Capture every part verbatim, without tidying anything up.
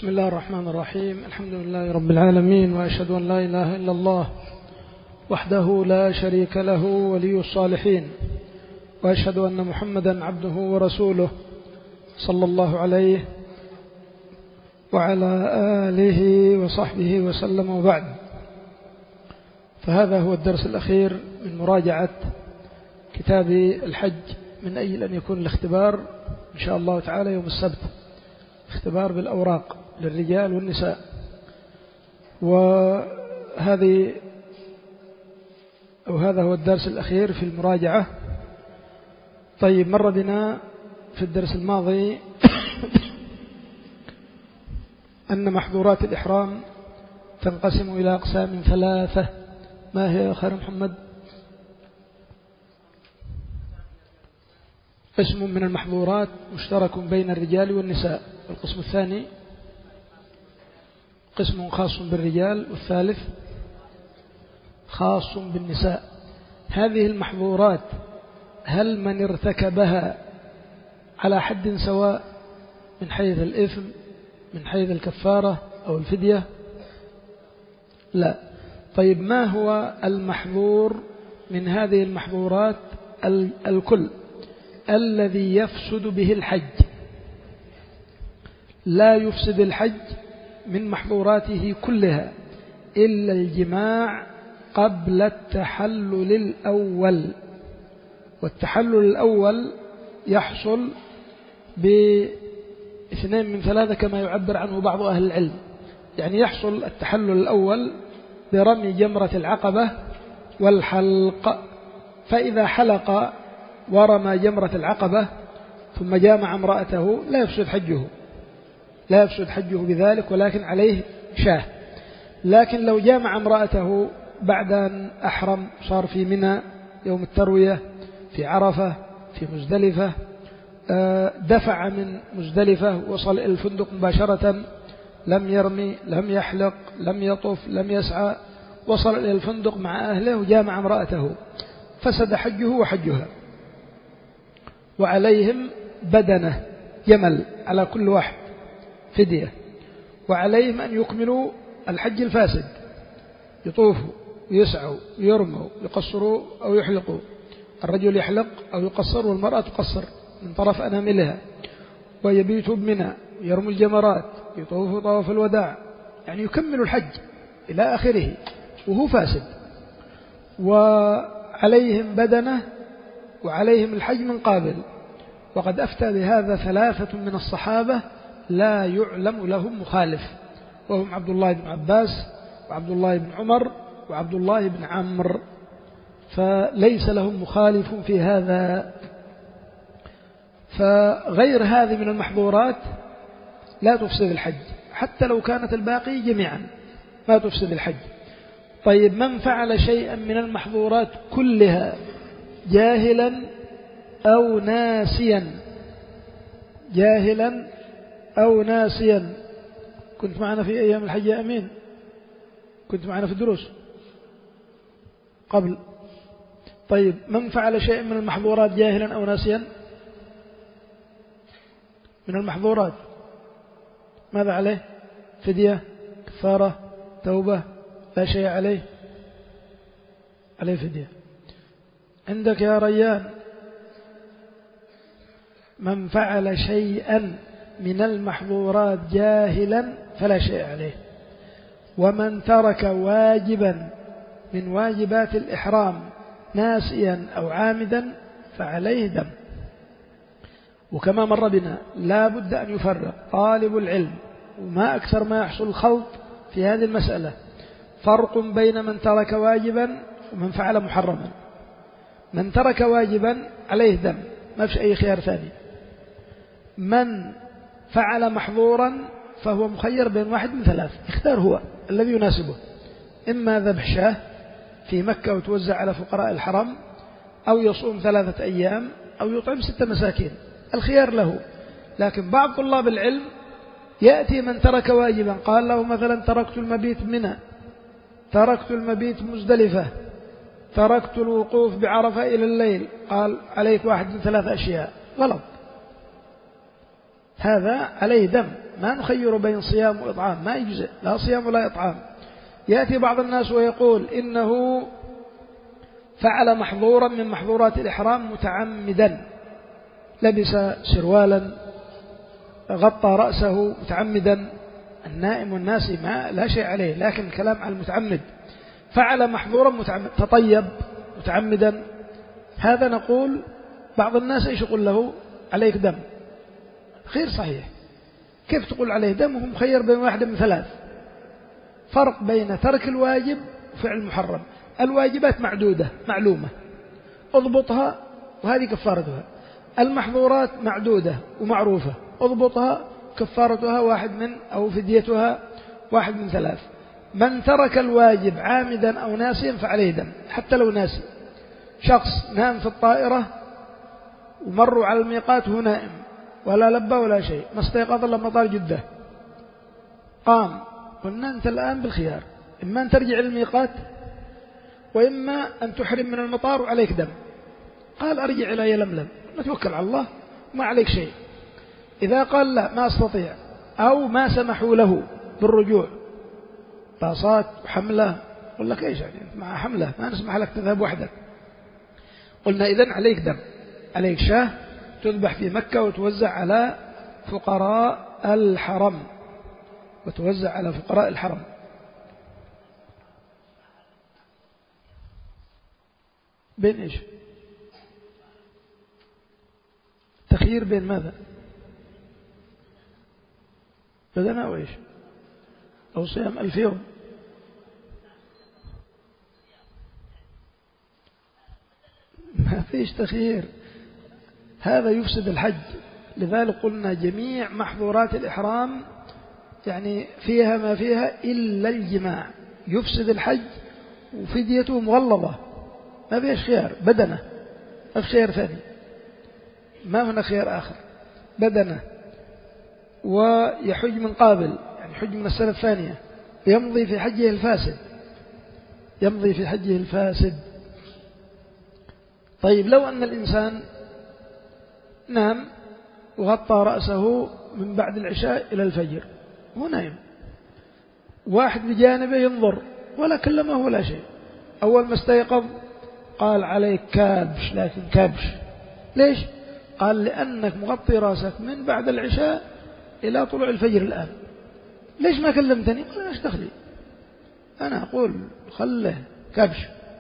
بسم الله الرحمن الرحيم. الحمد لله رب العالمين، وأشهد أن لا إله إلا الله وحده لا شريك له ولي الصالحين، وأشهد أن محمدا عبده ورسوله صلى الله عليه وعلى آله وصحبه وسلم، وبعد. فهذا هو الدرس الأخير من مراجعة كتاب الحج من أجل أن يكون الاختبار إن شاء الله تعالى يوم السبت، اختبار بالأوراق للرجال والنساء. وهذه أو هذا هو الدرس الأخير في المراجعة. طيب، مر بنا في الدرس الماضي أن محظورات الإحرام تنقسم إلى أقسام ثلاثة. ما هي يا خير محمد؟ قسم من المحظورات مشترك بين الرجال والنساء، القسم الثاني قسم خاص بالرجال، والثالث خاص بالنساء. هذه المحظورات هل من ارتكبها على حد سواء من حيث الإثم، من حيث الكفارة أو الفدية؟ لا. طيب، ما هو المحظور من هذه المحظورات الكل الذي يفسد به الحج؟ لا يفسد الحج من محظوراته كلها إلا الجماع قبل التحلل الأول. والتحلل الأول يحصل باثنين من ثلاثة كما يعبر عنه بعض أهل العلم. يعني يحصل التحلل الأول برمي جمرة العقبة والحلق، فإذا حلق ورمى جمرة العقبة ثم جامع امرأته لا يفسد حجه، لا يفسد حجه بذلك، ولكن عليه شاه. لكن لو جامع امرأته بعد أن أحرم، صار في منى يوم التروية، في عرفة، في مزدلفة، دفع من مزدلفة وصل إلى الفندق مباشرة، لم يرمي، لم يحلق، لم يطف، لم يسعى، وصل إلى الفندق مع أهله وجامع امرأته، فسد حجه وحجها. وعليهم بدنة جمل على كل واحد فدية، وعليهم أن يكملوا الحج الفاسد، يطوفوا ويسعوا ويرموا، يقصروا أو يحلقوا. الرجل يحلق أو يقصر، والمرأة تقصر من طرف أناملها، ويبيتوا بمنى، يرموا الجمرات، يطوفوا طواف الوداع، يعني يكملوا الحج إلى آخره وهو فاسد. وعليهم بدنة وعليهم الحج من قابل. وقد أفتى بهذا ثلاثة من الصحابة لا يعلم لهم مخالف، وهم عبد الله بن عباس وعبد الله بن عمر وعبد الله بن عمرو، فليس لهم مخالف في هذا. فغير هذه من المحظورات لا تفسد الحج، حتى لو كانت الباقي جميعا ما تفسد الحج. طيب، من فعل شيئا من المحظورات كلها جاهلا أو ناسيا، جاهلا أو ناسيا. كنت معنا في أيام الحج يا أمين؟ كنت معنا في الدروس قبل؟ طيب، من فعل شيئا من المحظورات جاهلا أو ناسيا من المحظورات، ماذا عليه؟ فدية، كفارة، توبة؟ لا شيء عليه، عليه فدية. عندك يا ريان؟ من فعل شيئا من المحظورات جاهلا فلا شيء عليه. ومن ترك واجبا من واجبات الإحرام ناسيا أو عامدا فعليه دم. وكما مر بنا لا بد أن يفرق طالب العلم، وما أكثر ما يحصل الخلط في هذه المسألة، فرق بين من ترك واجبا ومن فعل محرما. من ترك واجبا عليه دم، ما فيش أي خيار ثاني. من فعل محظورا فهو مخير بين واحد من ثلاث، اختار هو الذي يناسبه، إما ذبح شاه في مكة وتوزع على فقراء الحرم، أو يصوم ثلاثة أيام، أو يطعم ستة مساكين، الخيار له. لكن بعض طلاب العلم يأتي من ترك واجبا، قال له مثلا تركت المبيت منى، تركت المبيت مزدلفة، تركت الوقوف بعرفة إلى الليل، قال عليك واحد من ثلاث أشياء، غلط، هذا عليه دم ما نخير بين صيام وإطعام، ما يجزئ لا صيام ولا إطعام. يأتي بعض الناس ويقول إنه فعل محظورا من محظورات الإحرام متعمدا، لبس سروالا غطى رأسه متعمدا. النائم والناسي ما لا شيء عليه، لكن الكلام على المتعمد. فعل محظورا متعمد، تطيب متعمدا، هذا نقول بعض الناس ايش يقول له؟ عليك دم. غير صحيح. كيف تقول عليه دم وهو مخير بين واحد من ثلاث؟ فرق بين ترك الواجب وفعل المحرم. الواجبات معدودة معلومة اضبطها وهذه كفارتها. المحظورات معدودة ومعروفة اضبطها، كفارتها واحد من أو فديتها واحد من ثلاث. من ترك الواجب عامدا أو ناسيا فعليه دم، حتى لو ناسي. شخص نام في الطائرة ومروا على الميقات وهو نائم ولا لبى ولا شيء، ما استيقظ إلا مطار جدة، قام، قلنا أنت الآن بالخيار، إما أن ترجع للميقات وإما أن تحرم من المطار وعليك دم. قال أرجع إلى يلملم، نتوكل على الله ما عليك شيء. إذا قال لا ما أستطيع أو ما سمحوا له بالرجوع، باصات وحملة، قل لك إيش يعني مع حملة ما نسمح لك تذهب وحدك، قلنا إذن عليك دم، عليك شاه تذبح في مكة وتوزع على فقراء الحرم، وتوزع على فقراء الحرم. بين إيش؟ تخيير بين ماذا؟ بدنا أو إيش؟ أو صيام ألف يوم؟ ما فيش تخيير، هذا يفسد الحج. لذلك قلنا جميع محظورات الإحرام يعني فيها ما فيها إلا الجماع يفسد الحج، وفديته مغلظة ما فيش خيار. بدنه ما في خيار ثاني، ما هنا خيار آخر، بدنه. ويحج من قابل يعني حج من السنة الثانية، يمضي في حجه الفاسد، يمضي في حجه الفاسد. طيب لو أن الإنسان نام وغطى رأسه من بعد العشاء إلى الفجر، هو نايم، واحد بجانبه ينظر ولا كلمه ولا شيء، أول ما استيقظ قال عليك كابش، لكن كابش ليش؟ قال لأنك مغطي رأسك من بعد العشاء إلى طلوع الفجر الآن، ليش ما كلمتني؟ قال ايش دخلي، أنا أقول خله كابش.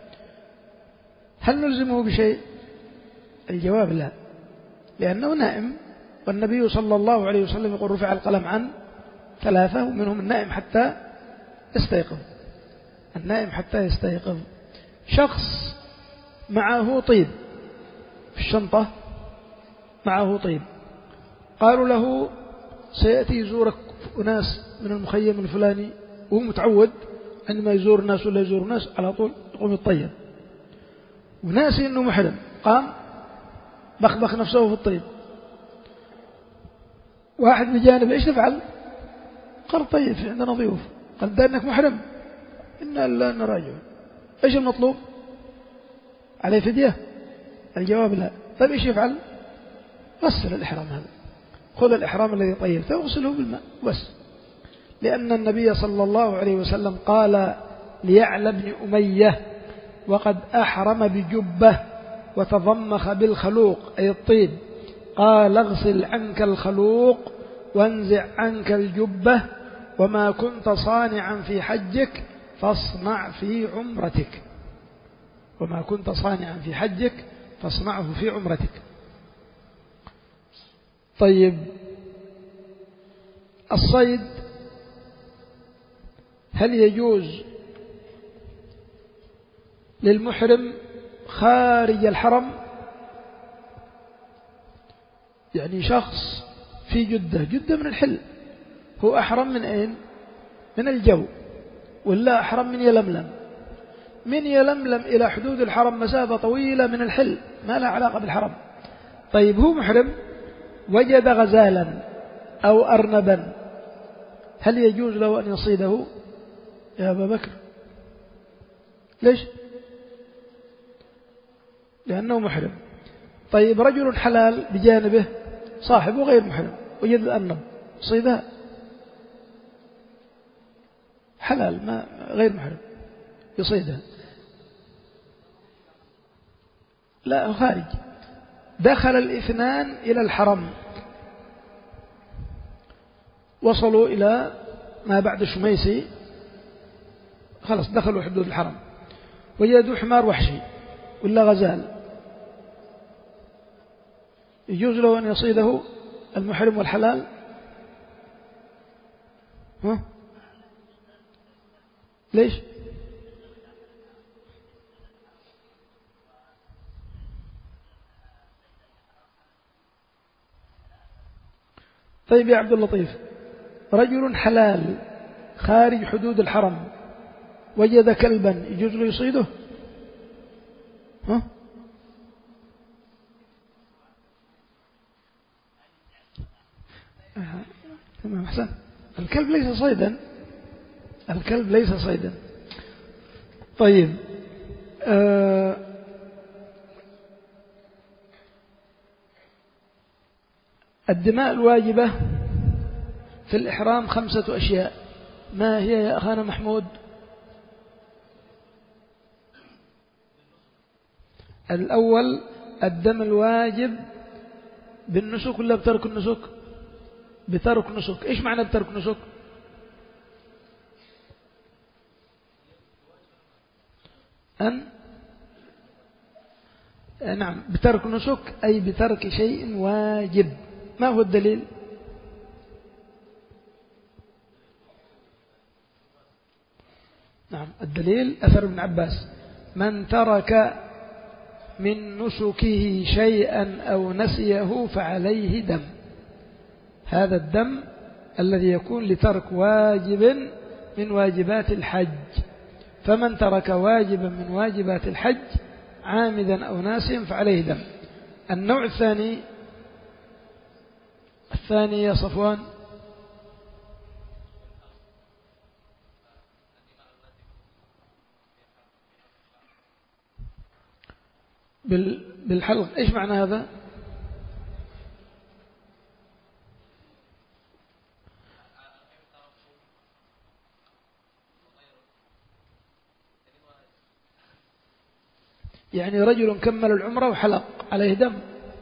هل نلزمه بشيء؟ الجواب لا، لأنه نائم، والنبي صلى الله عليه وسلم يقول رفع القلم عن ثلاثة ومنهم النائم حتى يستيقظ، النائم حتى يستيقظ. شخص معه طيب في الشنطة، معه طيب، قالوا له سيأتي يزورك أناس من المخيم الفلاني، وهو متعود عندما يزور الناس ولا يزور الناس على طول يقوم يطيب، وناسي أنه محرم، قام بخبخ نفسه في الطيب. واحد بجانب ايش تفعل؟ قال طيب في عندنا ضيوف، قال ده انك محرم، إنا لا نراجع، ايش المطلوب؟ عليه فدية؟ الجواب لا. طيب ايش يفعل؟ غسل الإحرام، هذا خذ الإحرام الذي طيبته وغسله بالماء بس، لأن النبي صلى الله عليه وسلم قال ليعلى بن أمية وقد أحرم بجبة وتضمخ بالخلوق أي الطيب، قال اغسل عنك الخلوق وانزع عنك الجبة، وما كنت صانعا في حجك فاصنع في عمرتك، وما كنت صانعا في حجك فاصنعه في عمرتك. طيب الصيد هل يجوز للمحرم خارج الحرم؟ يعني شخص في جدة، جدة من الحل، هو أحرم من أين؟ من الجو، ولا أحرم من يلملم؟ من يلملم إلى حدود الحرم مسافة طويلة من الحل، ما لها علاقة بالحرم. طيب هو محرم وجد غزالا أو أرنبا، هل يجوز له أن يصيده يا أبا بكر؟ ليش؟ لأنه محرم. طيب رجل حلال بجانبه صاحبه غير محرم وجد الأرنب، صيدها حلال ما غير محرم يصيدها. لا خارج. دخل الاثنان إلى الحرم، وصلوا إلى ما بعد شميسي، خلاص دخلوا حدود الحرم، وجدوا حمار وحشي ولا غزال، يجوز له أن يصيده المحرم والحلال؟ ها؟ ليش؟ طيب يا عبد اللطيف، رجل حلال خارج حدود الحرم وجد كلبا يجوز له يصيده؟ ها؟ تمام أحسن. الكلب ليس صيدا، الكلب ليس صيدا. طيب آه الدماء الواجبة في الإحرام خمسة أشياء، ما هي يا أخانا محمود؟ الأول الدم الواجب بالنسك ولا بترك النسك؟ بترك نسك. إيش معنى بترك نسك؟ أن نعم بترك نسك أي بترك شيء واجب. ما هو الدليل؟ نعم الدليل أثر ابن عباس: من ترك من نسكه شيئا أو نسيه فعليه دم. هذا الدم الذي يكون لترك واجب من واجبات الحج، فمن ترك واجبا من واجبات الحج عامدا أو ناسيا فعليه دم. النوع الثاني الثاني يا صفوان بالحلق. إيش معنى هذا؟ يعني رجل كمل العمرة وحلق عليه دم.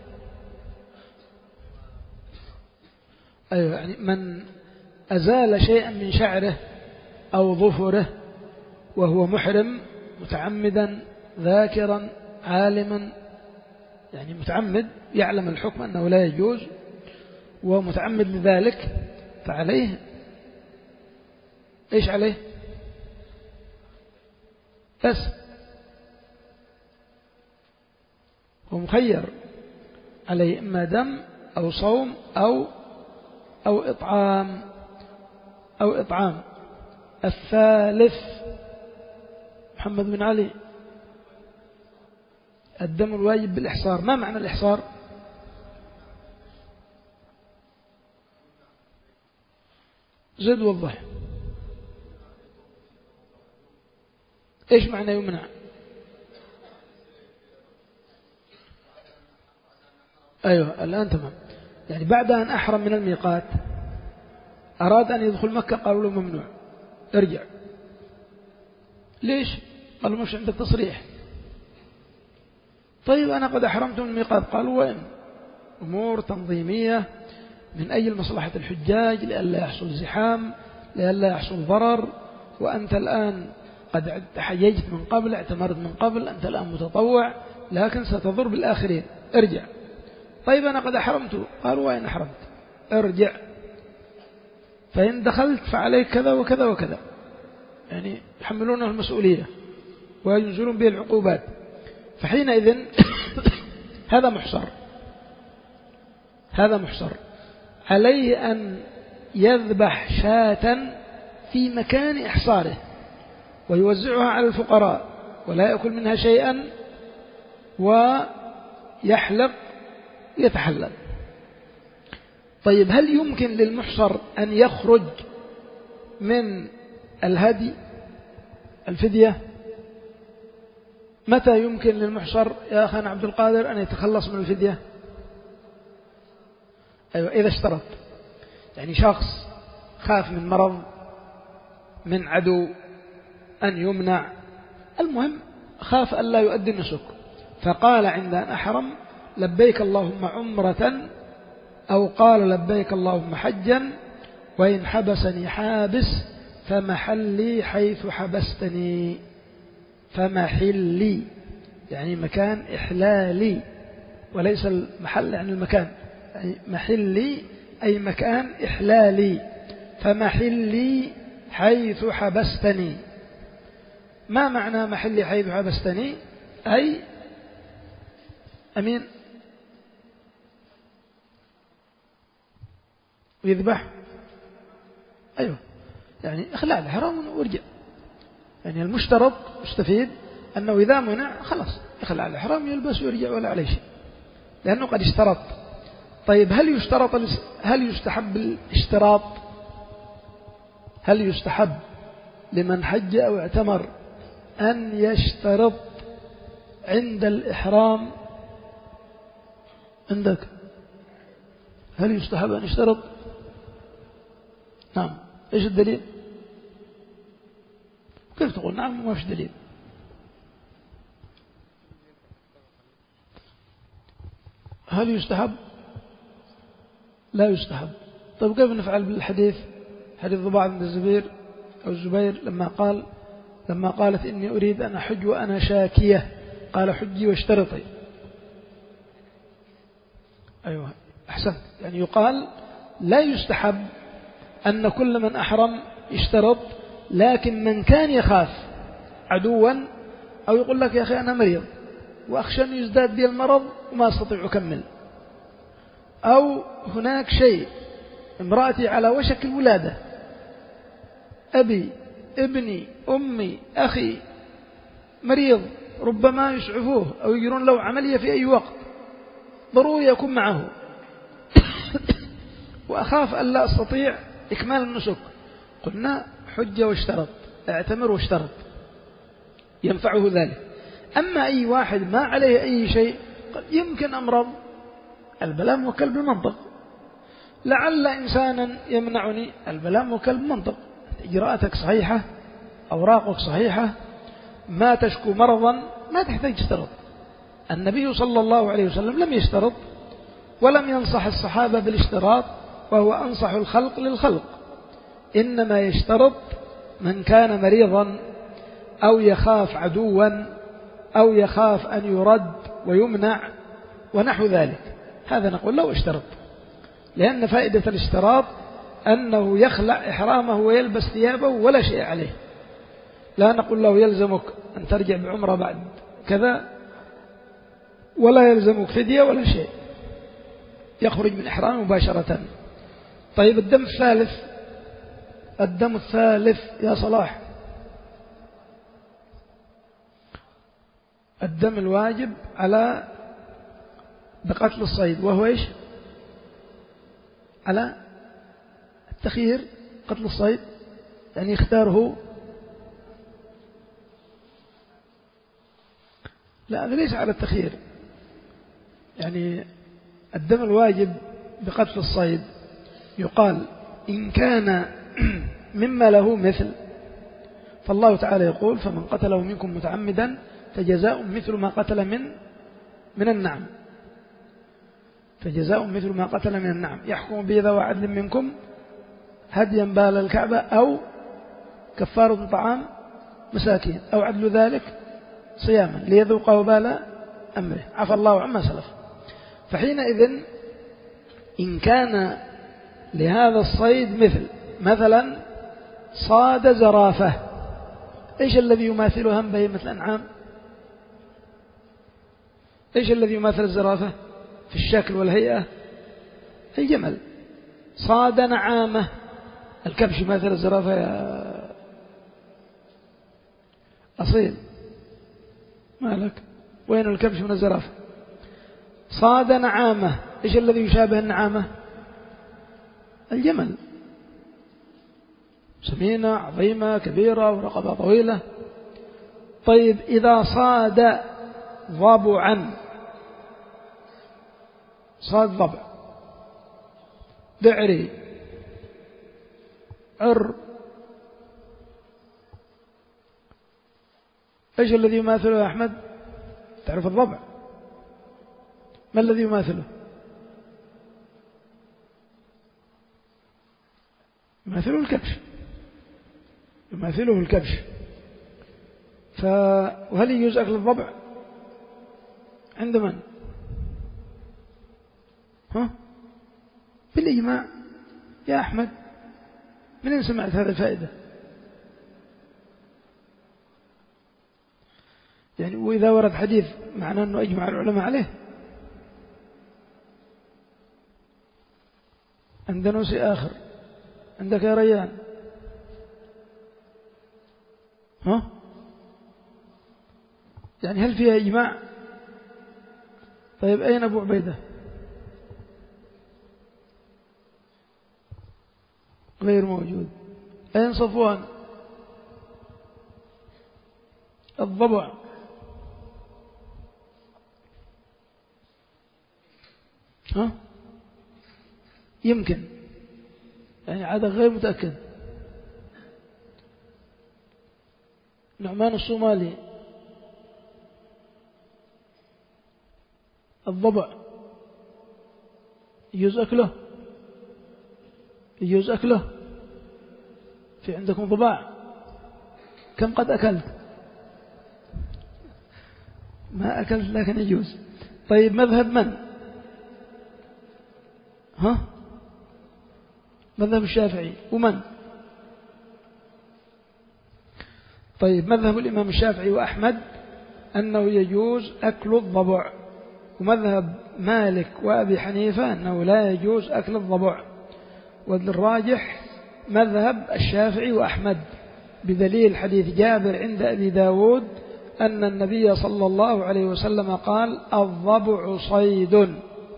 أيوة، يعني من أزال شيئا من شعره أو ظفره وهو محرم متعمدا ذاكرا عالما، يعني متعمد يعلم الحكم أنه لا يجوز ومتعمد لذلك، فعليه إيش عليه؟ بس هو مخير عليه إما دم أو صوم أو أو إطعام أو إطعام. الثالث محمد بن علي: الدم الواجب بالإحصار. ما معنى الإحصار؟ زد وضح. إيش معنى يمنع؟ أيوة الآن تمام. يعني بعد أن أحرم من الميقات أراد أن يدخل مكة، قالوا له ممنوع، ارجع. ليش؟ قالوا مش عندك تصريح. طيب أنا قد أحرمت من الميقات، قالوا وين؟ أمور تنظيمية من أجل مصلحة الحجاج، لئلا يحصل زحام، لئلا يحصل ضرر، وأنت الآن قد حججت من قبل، اعتمرت من قبل، أنت الآن متطوع، لكن ستضر بالآخرين، ارجع. طيب أنا قد أحرمت، قالوا وين أحرمت؟ ارجع، فإن دخلت فعليك كذا وكذا وكذا، يعني يحملونه المسؤولية وينزلون به العقوبات. فحينئذ هذا محصر، هذا محصر. عليه أن يذبح شاة في مكان إحصاره ويوزعها على الفقراء ولا يأكل منها شيئا، ويحلق يتحلل. طيب هل يمكن للمحصر أن يخرج من الهدي الفدية؟ متى يمكن للمحصر يا أخانا عبد القادر أن يتخلص من الفدية؟ أيوة إذا اشترط، يعني شخص خاف من مرض من عدو، أن يمنع، المهم خاف أن لا يؤدي النسك، فقال عند أن أحرم لبيك اللهم عمرة، أو قال لبيك اللهم حجا، وإن حبسني حابس فمحلي حيث حبستني. فمحلي يعني مكان إحلالي، وليس المحل يعني المكان، يعني محلي أي مكان إحلالي. فمحلي حيث حبستني. ما معنى محلي حيث حبستني؟ أي أمين ويذبح، أيوه، يعني إخلاع الحرام وارجع. يعني المشترط مستفيد أنه إذا منع خلاص إخلاع الحرام يلبس ويرجع ولا عليه شيء، لأنه قد اشترط. طيب هل يشترط هل يستحب الاشتراط؟ هل يستحب لمن حج أو اعتمر أن يشترط عند الإحرام؟ عندك هل يستحب أن يشترط؟ نعم. إيش الدليل؟ كيف تقول نعم وما فيش دليل؟ هل يستحب؟ لا يستحب. طيب كيف نفعل بالحديث، حديث ضباع بن الزبير أو الزبير لما قال لما قالت إني أريد أن أحج وأنا شاكية، قال حجي واشترطي. أيوة أحسن. يعني يقال لا يستحب أن كل من أحرم يشترط، لكن من كان يخاف عدوا أو يقول لك يا أخي أنا مريض وأخشى أن يزداد بي المرض وما أستطيع أكمل، أو هناك شيء امرأتي على وشك الولادة، أبي ابني أمي أخي مريض ربما يسعفوه أو يجرون له عملية في أي وقت، ضروري يكون معه وأخاف أن لا أستطيع إكمال النسك، قلنا حج واشترط، اعتمر واشترط، ينفعه ذلك. أما أي واحد ما عليه أي شيء قد يمكن أمرض، البلاء موكل بالمنطق، لعل إنسانا يمنعني، البلاء موكل بالمنطق، إجراءاتك صحيحة، أوراقك صحيحة، ما تشكو مرضا، ما تحتاج تشترط. النبي صلى الله عليه وسلم لم يشترط ولم ينصح الصحابة بالاشتراط، وهو أنصح الخلق للخلق، إنما يشترط من كان مريضا أو يخاف عدوا أو يخاف أن يرد ويمنع ونحو ذلك، هذا نقول له اشترط، لأن فائدة الاشتراط أنه يخلع إحرامه ويلبس ثيابه ولا شيء عليه، لا نقول له يلزمك أن ترجع بعمرة بعد كذا، ولا يلزمك فدية ولا شيء، يخرج من إحرامه مباشرة. طيب الدم الثالث، الدم الثالث يا صلاح، الدم الواجب على بقتل الصيد، وهو إيش؟ على التخيير، قتل الصيد يعني يختاره، لا هذا ليس على التخيير، يعني الدم الواجب بقتل الصيد يقال إن كان مما له مثل، فالله تعالى يقول فمن قتله منكم متعمدا فجزاء مثل ما قتل من من النعم، فجزاء مثل ما قتل من النعم، يحكم به ذوى عدل منكم هديا بال الكعبة أو كفارة طعام مساكين أو عدل ذلك صياما ليذوق وبال أمره، عفى الله عما سلف. فحينئذ إن كان لهذا الصيد مثل، مثلا صاد زرافة، إيش الذي يماثلها من بهيمة الأنعام؟ إيش الذي يماثل الزرافة في الشكل والهيئة؟ الجمل. صاد نعامة، الكبش يماثل الزرافة يا أصيل، مالك وين الكبش من الزرافة؟ صاد نعامة، إيش الذي يشابه النعامة؟ الجمل، سمينة عظيمة كبيرة ورقبة طويلة. طيب إذا صاد ضبعا، صاد ضبع، بعري، عر، إيش الذي يماثله يا أحمد؟ تعرف الضبع؟ ما الذي يماثله؟ يماثله الكبش، يماثله الكبش. فهل يجوز أكل الضبع عند من؟ ها؟ بالإجماع يا أحمد. من سمعت هذه الفائدة؟ يعني وإذا ورد حديث معناه أنه أجمع العلماء عليه. عندنا شيء آخر. عندك يا ريان؟ ها؟ يعني هل فيها إجماع؟ طيب أين أبو عبيدة؟ غير موجود. أين صفوان؟ الضبع ها؟ يمكن، يعني عادة غير متأكد. نعمان الصومالي الضبع يجوز أكله؟ يجوز أكله؟ في عندكم ضباع؟ كم قد أكلت؟ ما أكلت لكن يجوز. طيب مذهب من؟ ها؟ مذهب الشافعي. ومن؟ طيب مذهب الإمام الشافعي وأحمد أنه يجوز أكل الضبع، ومذهب مالك وأبي حنيفة أنه لا يجوز أكل الضبع. والراجح مذهب الشافعي وأحمد بدليل حديث جابر عند أبي داود أن النبي صلى الله عليه وسلم قال الضبع صيد.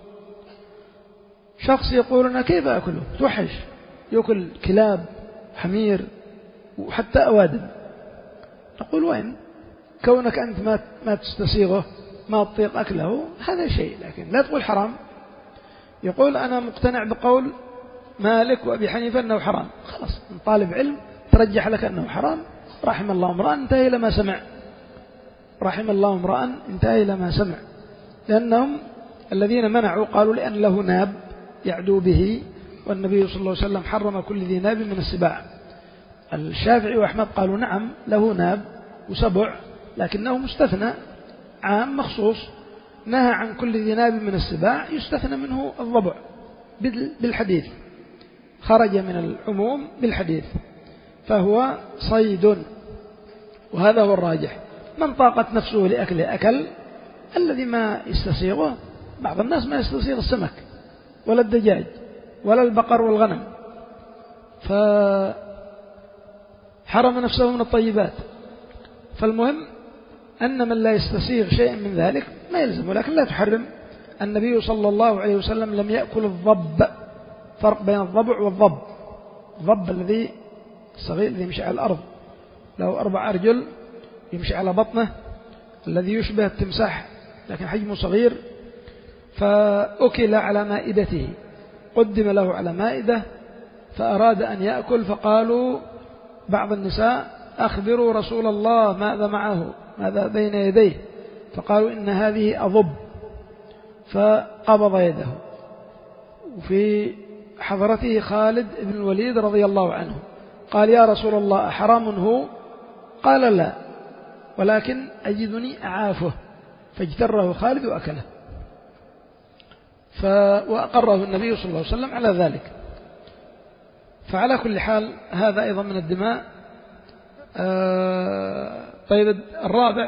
شخص يقول أنا كيف أكله؟ توحش، يأكل كلاب حمير وحتى أوادم. نقول وين؟ كونك أنت ما ما تستسيغه ما تطيق أكله هذا شيء، لكن لا تقول حرام. يقول أنا مقتنع بقول مالك وأبي حنيفة أنه حرام، خلاص طالب علم ترجح لك أنه حرام، رحم الله امرأ انتهى إلى ما سمع، رحم الله امرأ انتهى إلى ما سمع. لأنهم الذين منعوا قالوا لأن له ناب يعدو به، والنبي صلى الله عليه وسلم حرم كل ذي ناب من السباع. الشافعي وأحمد قالوا نعم له ناب وسبع، لكنه مستثنى عام مخصوص، نهى عن كل ذي ناب من السباع، يستثنى منه الضبع بالحديث، خرج من العموم بالحديث، فهو صيد. وهذا هو الراجح. من طاقت نفسه لأكله أكل، الذي ما يستسيغه، بعض الناس ما يستسيغ السمك ولا الدجاج ولا البقر والغنم، فحرم نفسه من الطيبات. فالمهم أن من لا يستسيغ شيء من ذلك ما يلزم، ولكن لا تحرم. النبي صلى الله عليه وسلم لم يأكل الضب، فرق بين الضبع والضب. الضب الذي الصغير الذي يمشي على الأرض له أربع أرجل يمشي على بطنه، الذي يشبه التمساح لكن حجمه صغير، فأكل على مائدته، قدم له على مائدة فأراد أن يأكل، فقالوا بعض النساء أخبروا رسول الله ماذا معه، ماذا بين يديه، فقالوا إن هذه أضب، فقبض يده. وفي حضرته خالد بن الوليد رضي الله عنه قال يا رسول الله أحرام هو؟ قال لا، ولكن أجدني أعافه، فاجتره خالد وأكله، وأقره النبي صلى الله عليه وسلم على ذلك. فعلى كل حال هذا أيضا من الدماء. آه طيب الرابع،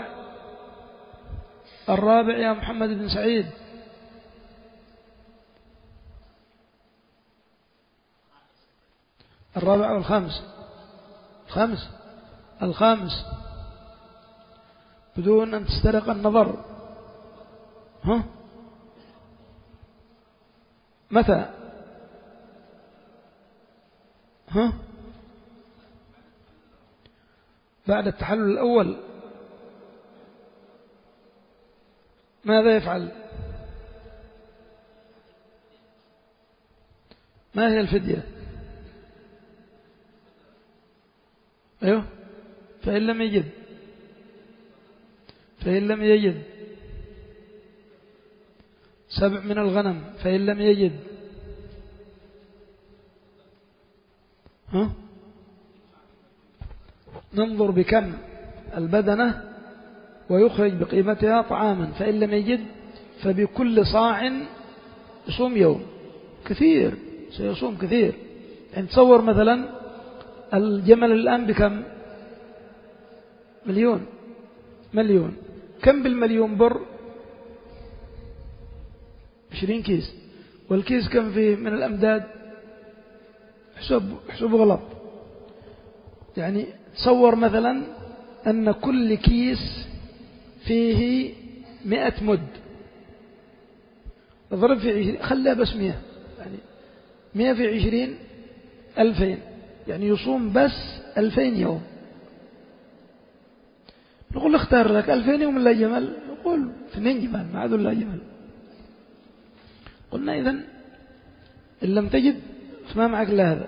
الرابع يا محمد بن سعيد. الرابع والخامس، الخامس الخامس بدون أن تسترق النظر. ها متى؟ ها بعد التحلل الأول. ماذا يفعل؟ ما هي الفدية؟ أيوه، فإن لم يجد فإن لم يجد سبع من الغنم فإن لم يجد ها؟ ننظر بكم البدنة ويخرج بقيمتها طعاما، فإن لم يجد فبكل صاع يصوم يوم. كثير، سيصوم كثير. يعني تصور مثلا الجمل الآن بكم؟ مليون مليون. كم بالمليون بر؟ عشرين كيس. والكيس كم فيه من الأمداد؟ حسب حسب غلط. يعني تصور مثلا أن كل كيس فيه مئة مد، اضرب في عشرين، خليها بس مئة، يعني مئة في عشرين ألفين، يعني يصوم بس ألفين يوم. نقول اختار لك ألفين يوم لا جمل، يقول اثنين جمال ما عادوا لا جمل. قلنا إذن إن لم تجد فما معك إلا هذا.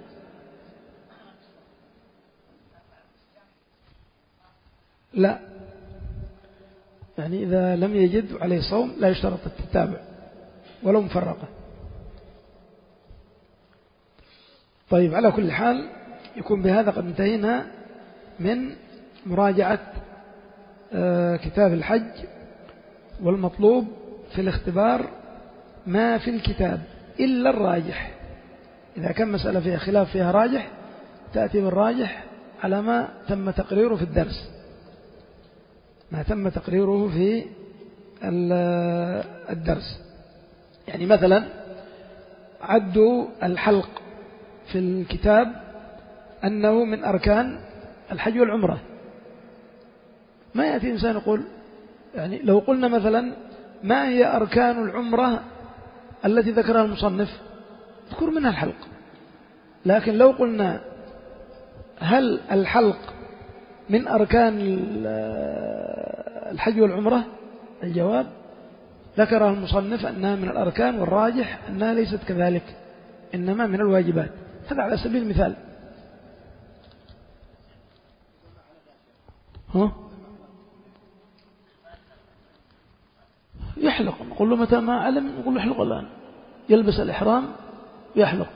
لا، يعني إذا لم يجد عليه صوم لا يشترط التتابع ولو مفرقة. طيب، على كل حال يكون بهذا قد انتهينا من مراجعة كتاب الحج. والمطلوب في الاختبار ما في الكتاب إلا الراجح. إذا كان مسألة فيها خلاف فيها راجح تأتي بالراجح على ما تم تقريره في الدرس، ما تم تقريره في الدرس. يعني مثلا عدوا الحلق في الكتاب أنه من أركان الحج والعمرة. ما يأتي إنسان يقول، يعني لو قلنا مثلا ما هي أركان العمرة التي ذكرها المصنف، اذكر منها الحلق. لكن لو قلنا هل الحلق من أركان الحج والعمرة، الجواب ذكرها المصنف أنها من الأركان، والراجح أنها ليست كذلك، إنما من الواجبات. هذا على سبيل المثال. ها؟ يحلق، نقول له متى ما علم نقول له احلق الآن، يلبس الإحرام ويحلق.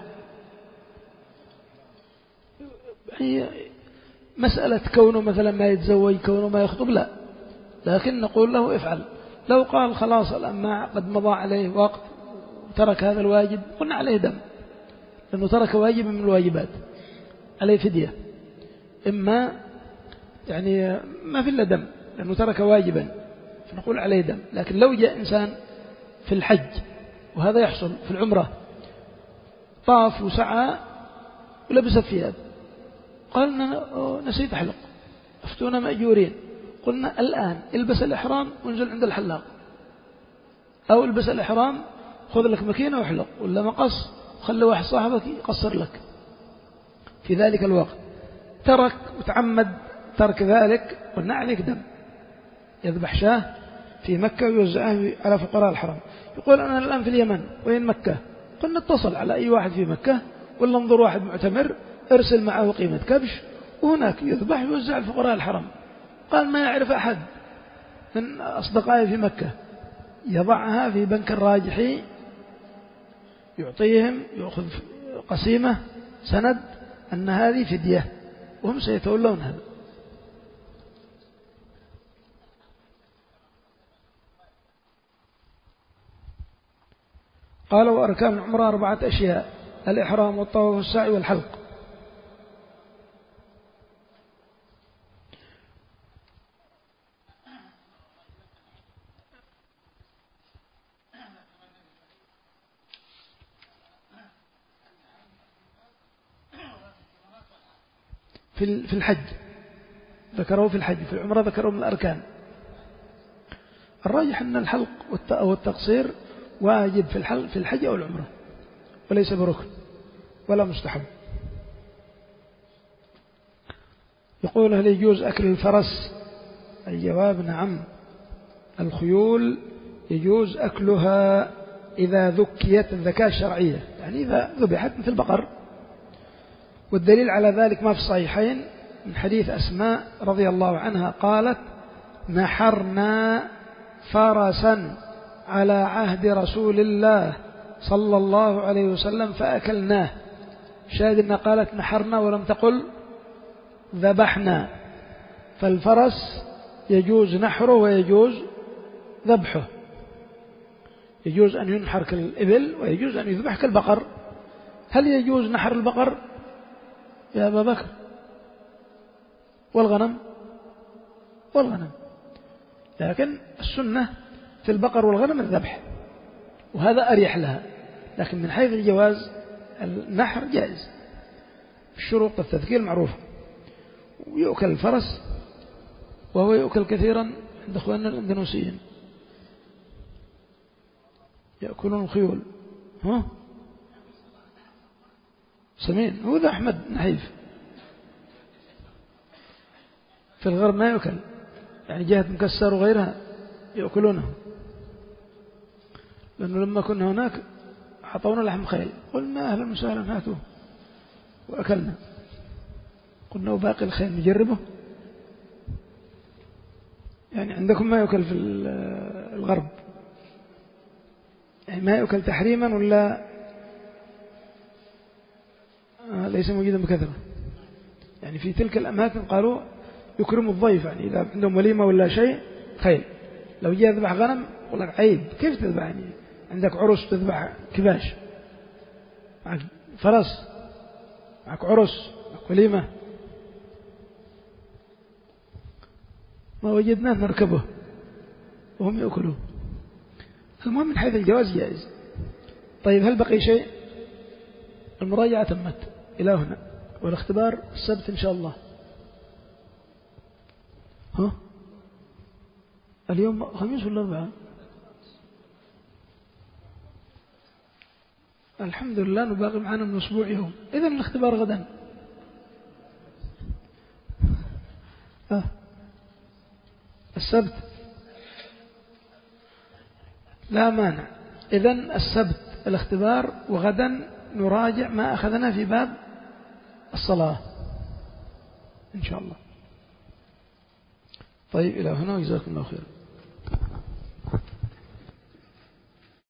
هي مسألة كونه مثلا ما يتزوج، كونه ما يخطب، لا، لكن نقول له افعل. لو قال خلاص الآن قد مضى عليه وقت وترك هذا الواجب، قلنا عليه دم، لأنه ترك واجب من الواجبات، عليه فدية. إما يعني ما في إلا دم لأنه ترك واجبا، فنقول عليه دم. لكن لو جاء إنسان في الحج، وهذا يحصل في العمرة، طاف وسعى ولبس الثياب، قالنا نسيت أحلق، أفتونا مأجورين. قلنا الآن البس الإحرام وانزل عند الحلاق، أو البس الإحرام خذ لك مكينة واحلق، ولا مقص خلي واحد صاحبك يقصر لك في ذلك الوقت. ترك وتعمد ترك ذلك، قلنا عليك دم، يذبح شاه في مكة ويوزعها على فقراء الحرم. يقول أنا الآن في اليمن، وين مكة؟ قلنا اتصل على أي واحد في مكة، ولا انظر واحد معتمر ارسل معه قيمة كبش، وهناك يذبح ويوزع الفقراء الحرم. قال ما يعرف أحد من أصدقائي في مكة، يضعها في بنك الراجحي، يعطيهم، يأخذ قسيمة سند أن هذه فدية، وهم سيتولون هذا. قالوا وأركان العمرة أربعة أشياء: الإحرام والطواف والسعي والحلق. في الحج ذكروه، في الحج، في العمرة ذكروه من الأركان. الراجح أن الحلق والتقصير واجب في الحلق في الحج أو العمرة، وليس بركن ولا مستحب. يقول هل يجوز أكل الفرس؟ الجواب نعم، الخيول يجوز أكلها إذا ذكيت الذكاة الشرعية، يعني إذا ذبحت مثل البقر. والدليل على ذلك ما في الصحيحين من حديث أسماء رضي الله عنها قالت: نحرنا فرسا على عهد رسول الله صلى الله عليه وسلم فأكلناه. شاهد أنها قالت نحرنا ولم تقل ذبحنا، فالفرس يجوز نحره ويجوز ذبحه، يجوز أن ينحر كالإبل ويجوز أن يذبح كالبقر. هل يجوز نحر البقر يا أبا بكر والغنم؟ والغنم، لكن السنة في البقر والغنم الذبح، وهذا أريح لها. لكن من حيث الجواز النحر جائز، الشروط التذكير معروفة. ويؤكل الفرس، وهو يؤكل كثيرا عند أخواننا الأندونيسيين، يأكلون الخيول. ها سمين هو ذا أحمد نحيف. في الغرب ما يؤكل، يعني جهة مكسر وغيرها يأكلونه، لأنه لما كنا هناك حطونا لحم خيل، قلنا أهلا وسهلا هاتوه وأكلنا. قلنا وباقي الخيل نجربه، يعني عندكم ما يؤكل في الغرب، يعني ما يؤكل تحريما ولا ليس موجودا بكثرة. يعني في تلك الأماكن قالوا يكرم الضيف، يعني إذا عندهم وليمة ولا شيء خيل. لو جاء يذبح غنم يقول لك عيب، كيف تذبح؟ يعني عندك عرس تذبح كباش، معك فرس، معك عرس، معك وليمة، ما وجدناه نركبه وهم يأكلوه. المهم من حيث الجواز جائز. طيب هل بقي شيء؟ المراجعة تمت إلى هنا، والاختبار السبت إن شاء الله. ها اليوم خميس ولا أربعة؟ الحمد لله نباقي معنا من أسبوع يوم، إذن الاختبار غدا. آه. السبت لا مانع، إذن السبت الاختبار، وغدا نراجع ما أخذنا في باب الصلاة إن شاء الله. طيب إلى هنا وجزاكم الله خير.